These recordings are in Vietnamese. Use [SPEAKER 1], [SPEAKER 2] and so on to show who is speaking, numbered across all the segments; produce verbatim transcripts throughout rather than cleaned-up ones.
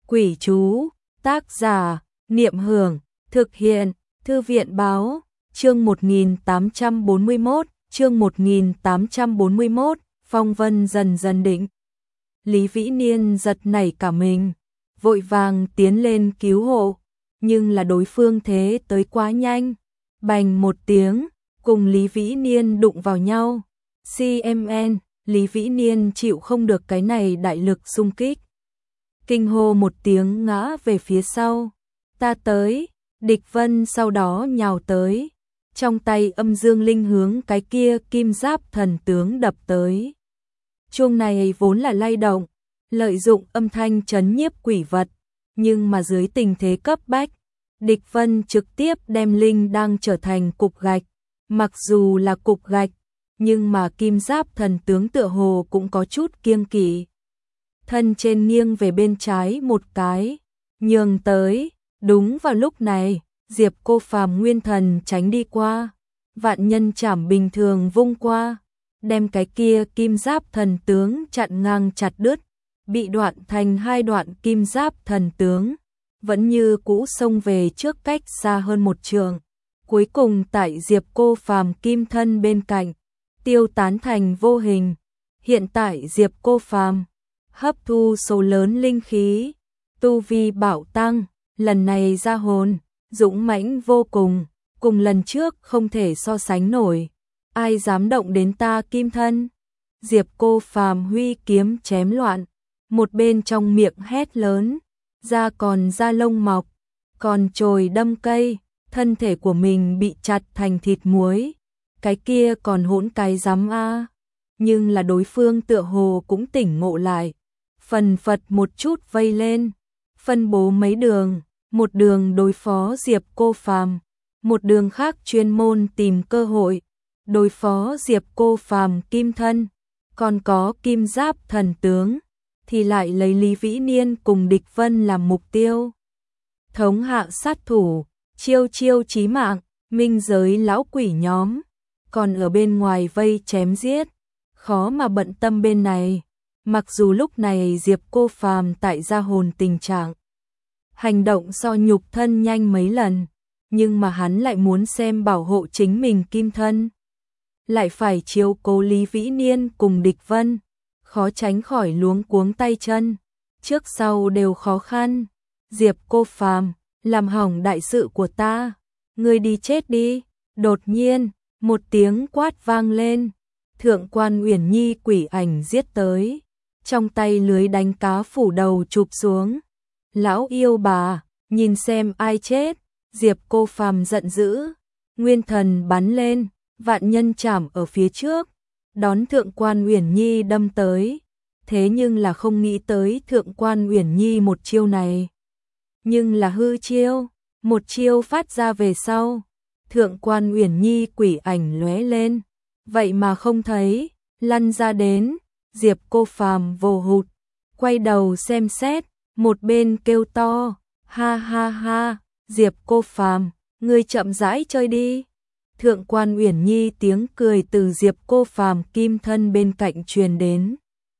[SPEAKER 1] Quỷ chú, tác giả, Niệm Hưởng, thực hiện, Thư viện báo, chương một nghìn tám trăm bốn mươi mốt, chương một nghìn tám trăm bốn mươi mốt, phong vân dần dần định. Lý Vĩ Niên giật nảy cả mình, vội vàng tiến lên cứu hộ, nhưng là đối phương thế tới quá nhanh, bành một tiếng, cùng Lý Vĩ Niên đụng vào nhau. xê em en, Lý Vĩ Niên chịu không được cái này đại lực xung kích. Kinh hô một tiếng ngã về phía sau. Ta tới, Địch Vân sau đó nhào tới, trong tay âm dương linh hướng cái kia kim giáp thần tướng đập tới. Chuông này vốn là lay động, lợi dụng âm thanh trấn nhiếp quỷ vật, nhưng mà dưới tình thế cấp bách, Địch Vân trực tiếp đem linh đang trở thành cục gạch. Mặc dù là cục gạch, nhưng mà kim giáp thần tướng tựa hồ cũng có chút kiêng kỵ. Thân trên nghiêng về bên trái một cái, nhường tới, đúng vào lúc này, Diệp Cô Phàm nguyên thần tránh đi qua, vạn nhân chảm bình thường vung qua, đem cái kia kim giáp thần tướng chặn ngang chặt đứt, bị đoạn thành hai đoạn kim giáp thần tướng, vẫn như cũ xông về trước cách xa hơn một trượng, cuối cùng tại Diệp Cô Phàm kim thân bên cạnh, tiêu tán thành vô hình. Hiện tại Diệp Cô Phàm hấp thu số lớn linh khí, tu vi bảo tăng, lần này ra hồn, dũng mãnh vô cùng, cùng lần trước không thể so sánh nổi. Ai dám động đến ta kim thân? Diệp Cô Phàm huy kiếm chém loạn, một bên trong miệng hét lớn, da còn da lông mọc, còn chồi đâm cây, thân thể của mình bị chặt thành thịt muối. Cái kia còn hỗn cái dám a. Nhưng là đối phương tựa hồ cũng tỉnh ngộ lại, phần phật một chút vây lên, phân bố mấy đường, một đường đối phó Diệp Cô Phàm, một đường khác chuyên môn tìm cơ hội đối phó Diệp Cô Phàm kim thân, còn có kim giáp thần tướng thì lại lấy Lý Vĩ Niên cùng Địch Vân làm mục tiêu. Thống hạ sát thủ, chiêu chiêu chí mạng, minh giới lão quỷ nhóm còn ở bên ngoài vây chém giết, khó mà bận tâm bên này. Mặc dù lúc này Diệp Cô Phàm tại gia hồn tình trạng, hành động so nhục thân nhanh mấy lần, nhưng mà hắn lại muốn xem bảo hộ chính mình kim thân, lại phải chiếu cố Lý Vĩ Niên cùng Địch Vân, khó tránh khỏi luống cuống tay chân, trước sau đều khó khăn. Diệp Cô Phàm, làm hỏng đại sự của ta, ngươi đi chết đi. Đột nhiên, một tiếng quát vang lên, Thượng Quan Uyển Nhi quỷ ảnh giết tới, trong tay lưới đánh cá phủ đầu chụp xuống. Lão yêu bà, nhìn xem ai chết. Diệp Cô Phàm giận dữ, nguyên thần bắn lên, vạn nhân chảm ở phía trước, đón Thượng Quan Uyển Nhi đâm tới. Thế nhưng là không nghĩ tới Thượng Quan Uyển Nhi một chiêu này, nhưng là hư chiêu, một chiêu phát ra về sau, Thượng Quan Uyển Nhi quỷ ảnh lóe lên, vậy mà không thấy, lăn ra đến. Diệp Cô Phàm vồ hụt, quay đầu xem xét, một bên kêu to, ha ha ha, Diệp Cô Phàm, ngươi chậm rãi chơi đi. Thượng Quan Uyển Nhi tiếng cười từ Diệp Cô Phàm kim thân bên cạnh truyền đến,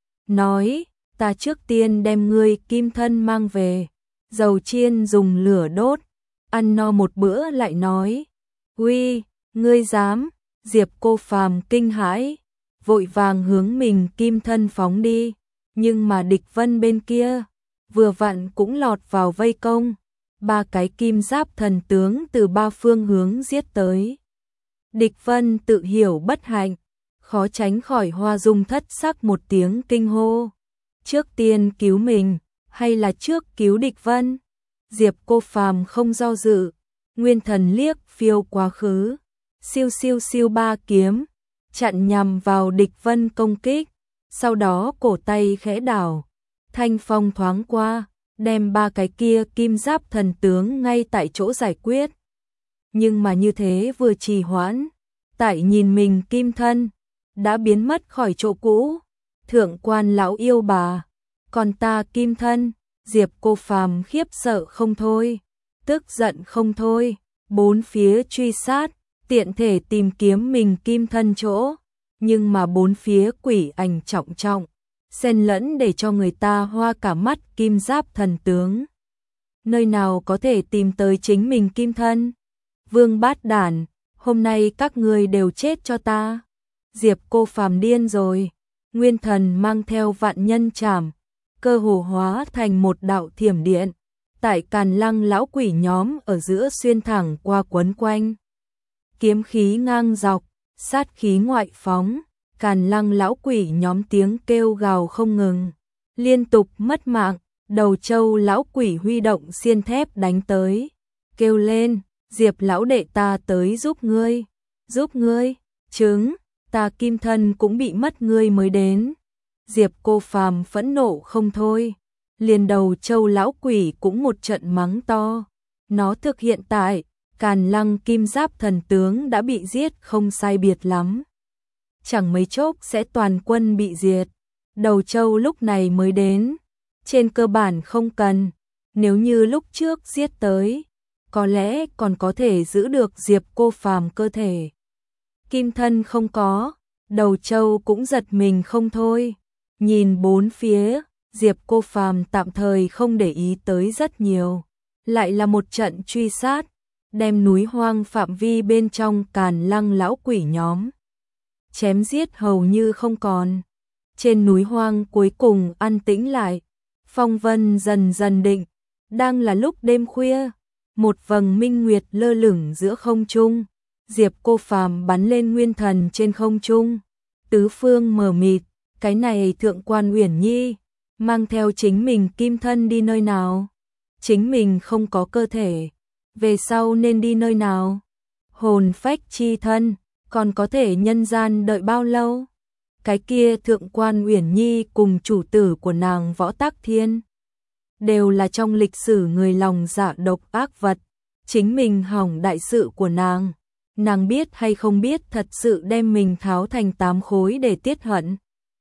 [SPEAKER 1] nói, ta trước tiên đem ngươi kim thân mang về, dầu chiên dùng lửa đốt, ăn no một bữa lại nói, uy, ngươi dám? Diệp Cô Phàm kinh hãi, vội vàng hướng mình kim thân phóng đi, nhưng mà Địch Vân bên kia vừa vặn cũng lọt vào vây công, ba cái kim giáp thần tướng từ ba phương hướng giết tới. Địch Vân tự hiểu bất hạnh, khó tránh khỏi hoa dung thất sắc một tiếng kinh hô, trước tiên cứu mình hay là trước cứu Địch Vân? Diệp Cô Phàm không do dự, nguyên thần liếc phiêu quá khứ, siêu siêu siêu ba kiếm chặn nhằm vào Địch Vân công kích, sau đó cổ tay khẽ đảo, thanh phong thoáng qua, đem ba cái kia kim giáp thần tướng ngay tại chỗ giải quyết. Nhưng mà như thế vừa trì hoãn, tại nhìn mình kim thân đã biến mất khỏi chỗ cũ. Thượng Quan lão yêu bà, còn ta kim thân? Diệp Cô Phàm khiếp sợ không thôi, tức giận không thôi, bốn phía truy sát, tiện thể tìm kiếm mình kim thân chỗ, nhưng mà bốn phía quỷ ảnh trọng trọng, xen lẫn để cho người ta hoa cả mắt kim giáp thần tướng. Nơi nào có thể tìm tới chính mình kim thân? Vương bát đản, hôm nay các ngươi đều chết cho ta. Diệp Cô Phàm điên rồi. Nguyên thần mang theo vạn nhân trảm, cơ hồ hóa thành một đạo thiểm điện, tại Càn Lăng lão quỷ nhóm ở giữa xuyên thẳng qua quấn quanh. Kiếm khí ngang dọc, sát khí ngoại phóng, Càn Lăng lão quỷ nhóm tiếng kêu gào không ngừng, liên tục mất mạng. Đầu Châu lão quỷ huy động xiên thép đánh tới, kêu lên, Diệp lão đệ ta tới giúp ngươi, giúp ngươi, chứng, ta kim thân cũng bị mất ngươi mới đến. Diệp Cô Phàm phẫn nộ không thôi, liền Đầu Châu lão quỷ cũng một trận mắng to, nó thực hiện tại, Càn Lăng kim giáp thần tướng đã bị giết không sai biệt lắm. Chẳng mấy chốc sẽ toàn quân bị diệt, Đầu Châu lúc này mới đến. Trên cơ bản không cần, nếu như lúc trước giết tới, có lẽ còn có thể giữ được Diệp Cô Phàm cơ thể. Kim thân không có, Đầu Châu cũng giật mình không thôi. Nhìn bốn phía, Diệp Cô Phàm tạm thời không để ý tới rất nhiều. Lại là một trận truy sát, đem núi hoang phạm vi bên trong Càn Lăng lão quỷ nhóm chém giết hầu như không còn. Trên núi hoang cuối cùng an tĩnh lại. Phong vân dần dần định, đang là lúc đêm khuya, một vầng minh nguyệt lơ lửng giữa không trung, Diệp Cô Phàm bắn lên nguyên thần trên không trung, tứ phương mờ mịt, cái này Thượng Quan Uyển Nhi mang theo chính mình kim thân đi nơi nào? Chính mình không có cơ thể, về sau nên đi nơi nào? Hồn phách chi thân, còn có thể nhân gian đợi bao lâu? Cái kia Thượng Quan Uyển Nhi cùng chủ tử của nàng Võ Tắc Thiên đều là trong lịch sử người lòng dạ độc ác vật, chính mình hỏng đại sự của nàng, nàng biết hay không biết thật sự đem mình tháo thành tám khối để tiết hận.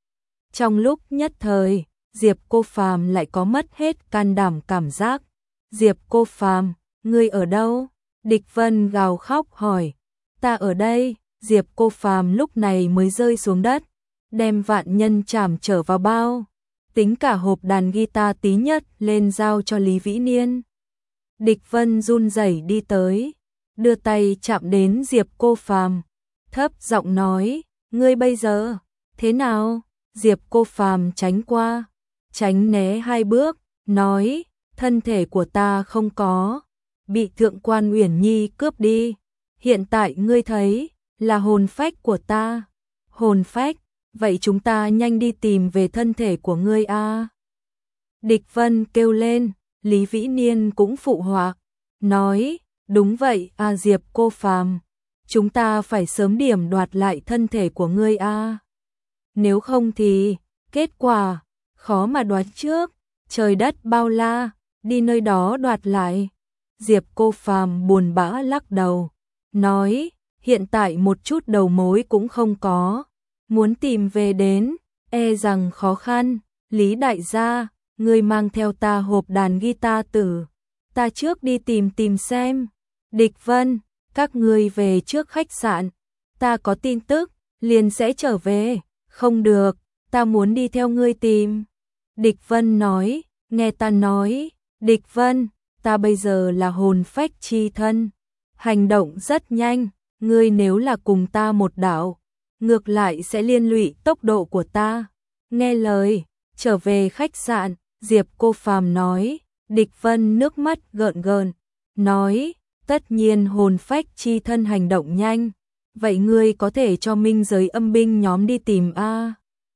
[SPEAKER 1] Trong lúc nhất thời, Diệp Cô Phàm lại có mất hết can đảm cảm giác. Diệp Cô Phàm, ngươi ở đâu? Địch Vân gào khóc hỏi. Ta ở đây. Diệp Cô Phàm lúc này mới rơi xuống đất, đem vạn nhân trảm trở vào bao, tính cả hộp đàn guitar tí nhất lên giao cho Lý Vĩ Niên. Địch Vân run rẩy đi tới, đưa tay chạm đến Diệp Cô Phàm, thấp giọng nói, ngươi bây giờ thế nào? Diệp Cô Phàm tránh qua, tránh né hai bước, nói, thân thể của ta không có, bị Thượng Quan Uyển Nhi cướp đi, hiện tại ngươi thấy là hồn phách của ta. Hồn phách? Vậy chúng ta nhanh đi tìm về thân thể của ngươi a. Địch Vân kêu lên, Lý Vĩ Niên cũng phụ họa, nói, đúng vậy a Diệp Cô Phàm, chúng ta phải sớm điểm đoạt lại thân thể của ngươi a. Nếu không thì, kết quả, khó mà đoán trước, trời đất bao la, đi nơi đó đoạt lại. Diệp Cô Phàm buồn bã lắc đầu, nói, hiện tại một chút đầu mối cũng không có. Muốn tìm về đến, e rằng khó khăn. Lý đại gia, ngươi mang theo ta hộp đàn guitar tử, ta trước đi tìm tìm xem. Địch Vân, các ngươi về trước khách sạn, ta có tin tức, liền sẽ trở về. Không được, ta muốn đi theo ngươi tìm. Địch Vân nói, nghe ta nói, Địch Vân, ta bây giờ là hồn phách chi thân, hành động rất nhanh, ngươi nếu là cùng ta một đạo, ngược lại sẽ liên lụy tốc độ của ta. Nghe lời, trở về khách sạn, Diệp Cô Phàm nói. Địch Vân nước mắt gợn gợn, nói, tất nhiên hồn phách chi thân hành động nhanh, vậy ngươi có thể cho minh giới âm binh nhóm đi tìm a.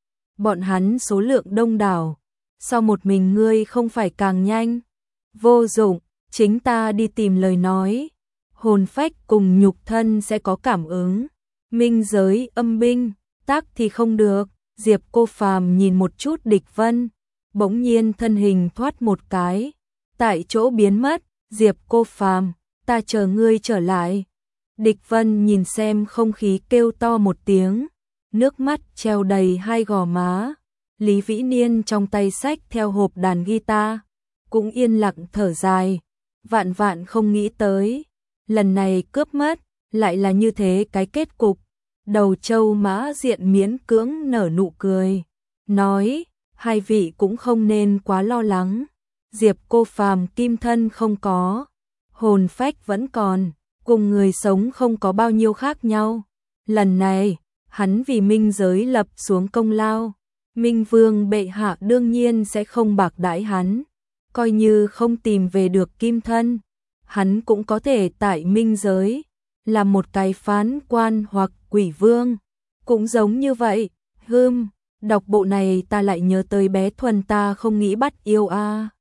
[SPEAKER 1] Bọn hắn số lượng đông đảo, sao một mình ngươi không phải càng nhanh? Vô dụng, chính ta đi tìm lời nói, hồn phách cùng nhục thân sẽ có cảm ứng. Minh giới âm binh, tác thì không được. Diệp Cô Phàm nhìn một chút Địch Vân, bỗng nhiên thân hình thoát một cái, tại chỗ biến mất. Diệp Cô Phàm, ta chờ ngươi trở lại. Địch Vân nhìn xem không khí kêu to một tiếng, nước mắt treo đầy hai gò má. Lý Vĩ Niên trong tay xách theo hộp đàn guitar, cũng yên lặng thở dài, vạn vạn không nghĩ tới, lần này cướp mất, lại là như thế cái kết cục. Đầu Châu Mã Diện miễn cưỡng nở nụ cười, nói, hai vị cũng không nên quá lo lắng. Diệp Cô Phàm kim thân không có, hồn phách vẫn còn, cùng người sống không có bao nhiêu khác nhau. Lần này, hắn vì minh giới lập xuống công lao, Minh Vương bệ hạ đương nhiên sẽ không bạc đãi hắn, coi như không tìm về được kim thân, hắn cũng có thể tại minh giới là một cái phán quan hoặc quỷ vương, cũng giống như vậy. Hừm, đọc bộ này ta lại nhớ tới bé Thuần ta không nghĩ bắt yêu a. À.